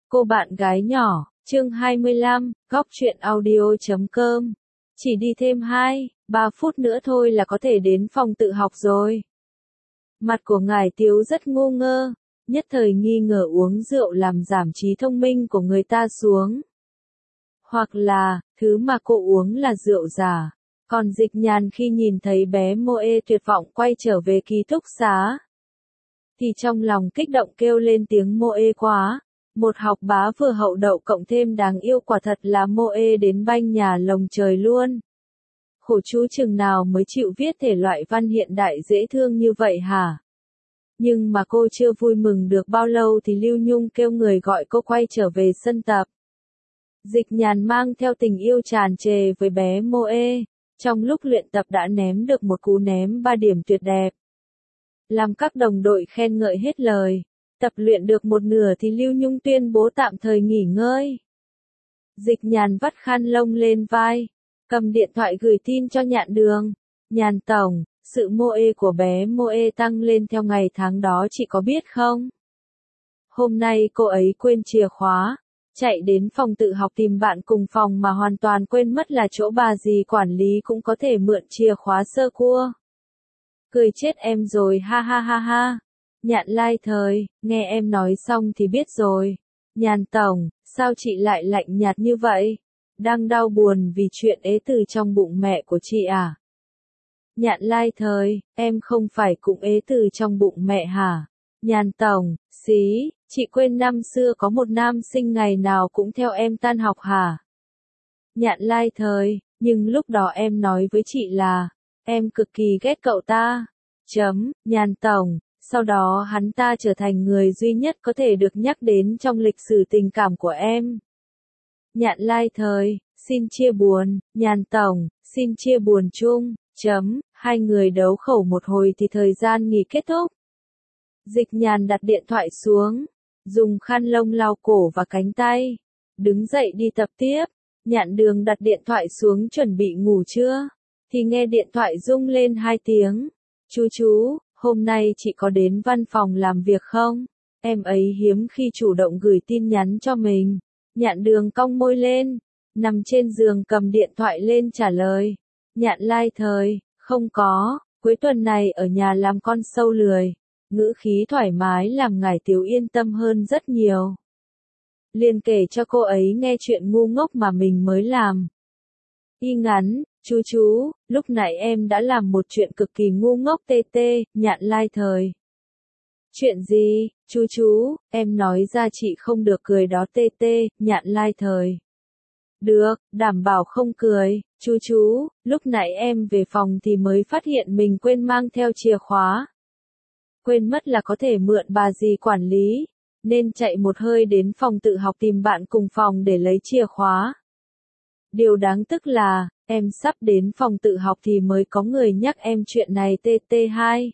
Cô bạn gái nhỏ, chương 25, góc truyện audio.com. Chỉ đi thêm 2-3 phút nữa thôi là có thể đến phòng tự học rồi. Mặt của ngải Tiếu rất ngu ngơ, nhất thời nghi ngờ uống rượu làm giảm trí thông minh của người ta xuống. Hoặc là, thứ mà cô uống là rượu giả. Còn Dịch Nhàn khi nhìn thấy bé Moe tuyệt vọng quay trở về ký túc xá, thì trong lòng kích động kêu lên tiếng Moe quá. Một học bá vừa hậu đậu cộng thêm đáng yêu, quả thật là Moe đến banh nhà lồng trời luôn. Khổ chú chừng nào mới chịu viết thể loại văn hiện đại dễ thương như vậy hả? Nhưng mà cô chưa vui mừng được bao lâu thì Lưu Nhung kêu người gọi cô quay trở về sân tập. Dịch Nhàn mang theo tình yêu tràn trề với bé Moe, trong lúc luyện tập đã ném được một cú ném 3 điểm tuyệt đẹp, làm các đồng đội khen ngợi hết lời. Tập luyện được một nửa thì Lưu Nhung tuyên bố tạm thời nghỉ ngơi. Dịch Nhàn vắt khăn lông lên vai, cầm điện thoại gửi tin cho Nhạn Đường. Nhàn tổng, sự Moe của bé Moe tăng lên theo ngày tháng đó chị có biết không? Hôm nay cô ấy quên chìa khóa, chạy đến phòng tự học tìm bạn cùng phòng mà hoàn toàn quên mất là chỗ bà dì quản lý cũng có thể mượn chìa khóa sơ cua. Cười chết em rồi, ha ha ha ha. Nhạn Lai Thời, nghe em nói xong thì biết rồi. Nhàn tổng, sao chị lại lạnh nhạt như vậy? Đang đau buồn vì chuyện ế từ trong bụng mẹ của chị à? Nhạn Lai Thời, em không phải cũng ế từ trong bụng mẹ hả? Nhàn tổng, xí, chị quên năm xưa có một nam sinh ngày nào cũng theo em tan học hả? Nhạn Lai Thời, nhưng lúc đó em nói với chị là, em cực kỳ ghét cậu ta. Nhàn tổng, sau đó hắn ta trở thành người duy nhất có thể được nhắc đến trong lịch sử tình cảm của em. Nhạn Lai Thời, xin chia buồn. Nhàn tổng, xin chia buồn chung. Hai người đấu khẩu một hồi thì thời gian nghỉ kết thúc. Dịch Nhàn đặt điện thoại xuống, dùng khăn lông lau cổ và cánh tay, đứng dậy đi tập tiếp. Nhạn Đường đặt điện thoại xuống chuẩn bị ngủ trưa, thì nghe điện thoại rung lên 2 tiếng. Chú, hôm nay chị có đến văn phòng làm việc không? Em ấy hiếm khi chủ động gửi tin nhắn cho mình. Nhạn Đường cong môi lên, nằm trên giường cầm điện thoại lên trả lời. Nhạn Lai Thời, không có, cuối tuần này ở nhà làm con sâu lười. Ngữ khí thoải mái làm ngải Tiếu yên tâm hơn rất nhiều. Liền kể cho cô ấy nghe chuyện ngu ngốc mà mình mới làm. Y ngắn, chú, lúc nãy em đã làm một chuyện cực kỳ ngu ngốc tê. Nhạn Lai Thời. Chuyện gì, chú, em nói ra chị không được cười đó tê. Nhạn Lai Thời. Được, đảm bảo không cười. Chú, lúc nãy em về phòng thì mới phát hiện mình quên mang theo chìa khóa. Quên mất là có thể mượn bà dì quản lý, nên chạy một hơi đến phòng tự học tìm bạn cùng phòng để lấy chìa khóa. Điều đáng tức là, em sắp đến phòng tự học thì mới có người nhắc em chuyện này tê.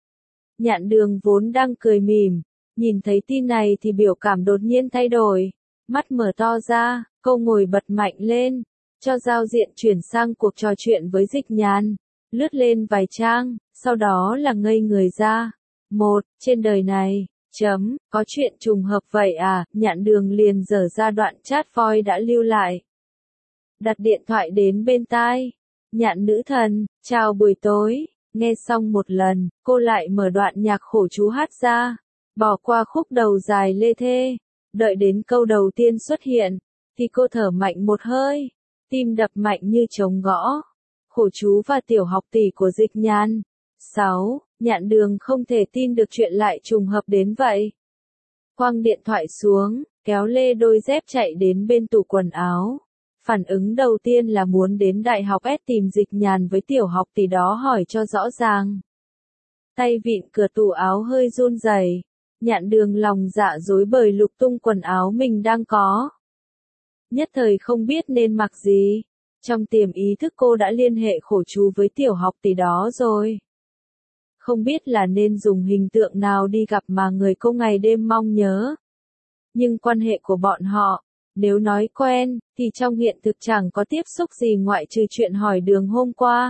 Nhạn Đường vốn đang cười mỉm, nhìn thấy tin này thì biểu cảm đột nhiên thay đổi, mắt mở to ra, cô ngồi bật mạnh lên, cho giao diện chuyển sang cuộc trò chuyện với Dịch Nhàn, lướt lên vài trang, sau đó là ngây người ra. Trên đời này, có chuyện trùng hợp vậy à? Nhạn Đường liền dở ra đoạn chat voice đã lưu lại. Đặt điện thoại đến bên tai. Nhạn nữ thần, chào buổi tối. Nghe xong một lần, cô lại mở đoạn nhạc khổ chú hát ra, bỏ qua khúc đầu dài lê thê. Đợi đến câu đầu tiên xuất hiện, thì cô thở mạnh một hơi, tim đập mạnh như trống gõ. Khổ chú và tiểu học tỷ của Dịch Nhàn. 6. Nhạn Đường không thể tin được chuyện lại trùng hợp đến vậy. Quăng điện thoại xuống, kéo lê đôi dép chạy đến bên tủ quần áo. Phản ứng đầu tiên là muốn đến đại học S tìm Dịch Nhàn với tiểu học tỷ đó hỏi cho rõ ràng. Tay vịn cửa tủ áo hơi run rẩy. Nhạn Đường lòng dạ rối bời lục tung quần áo mình đang có. Nhất thời không biết nên mặc gì. Trong tiềm ý thức cô đã liên hệ khổ chú với tiểu học tỷ đó rồi. Không biết là nên dùng hình tượng nào đi gặp mà người cô ngày đêm mong nhớ. Nhưng quan hệ của bọn họ, nếu nói quen, thì trong hiện thực chẳng có tiếp xúc gì ngoại trừ chuyện hỏi đường hôm qua.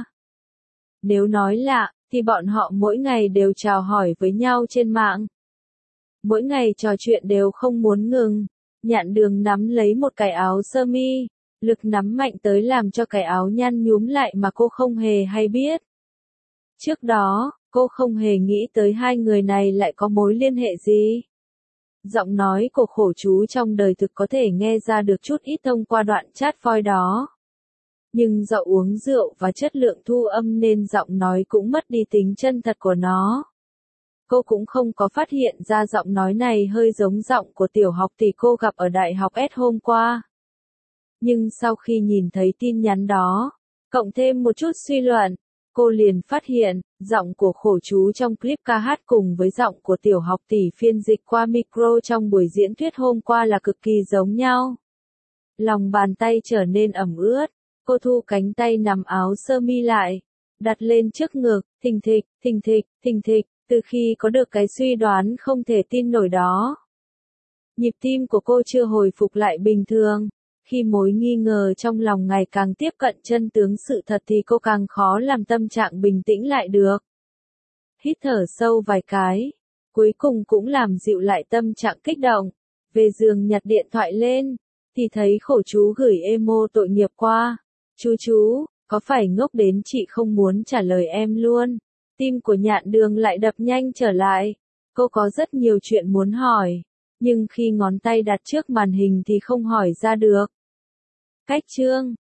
Nếu nói lạ, thì bọn họ mỗi ngày đều chào hỏi với nhau trên mạng. Mỗi ngày trò chuyện đều không muốn ngừng. Nhạn Đường nắm lấy một cái áo sơ mi, lực nắm mạnh tới làm cho cái áo nhăn nhúm lại mà cô không hề hay biết. Trước đó, cô không hề nghĩ tới hai người này lại có mối liên hệ gì. Giọng nói của khổ chú trong đời thực có thể nghe ra được chút ít thông qua đoạn chat voice đó. Nhưng do uống rượu và chất lượng thu âm nên giọng nói cũng mất đi tính chân thật của nó. Cô cũng không có phát hiện ra giọng nói này hơi giống giọng của tiểu học tỷ cô gặp ở đại học S hôm qua. Nhưng sau khi nhìn thấy tin nhắn đó, cộng thêm một chút suy luận, cô liền phát hiện, giọng của khổ chú trong clip ca hát cùng với giọng của tiểu học tỷ phiên dịch qua micro trong buổi diễn thuyết hôm qua là cực kỳ giống nhau. Lòng bàn tay trở nên ẩm ướt, cô thu cánh tay nằm áo sơ mi lại, đặt lên trước ngực, thình thịch, thình thịch, thình thịch, từ khi có được cái suy đoán không thể tin nổi đó. Nhịp tim của cô chưa hồi phục lại bình thường. Khi mối nghi ngờ trong lòng ngày càng tiếp cận chân tướng sự thật thì cô càng khó làm tâm trạng bình tĩnh lại được. Hít thở sâu vài cái, cuối cùng cũng làm dịu lại tâm trạng kích động. Về giường nhặt điện thoại lên, thì thấy khổ chú gửi emo tội nghiệp qua. Chú, có phải ngốc đến chị không muốn trả lời em luôn? Tim của Nhạn Đường lại đập nhanh trở lại. Cô có rất nhiều chuyện muốn hỏi, nhưng khi ngón tay đặt trước màn hình thì không hỏi ra được. Cách chương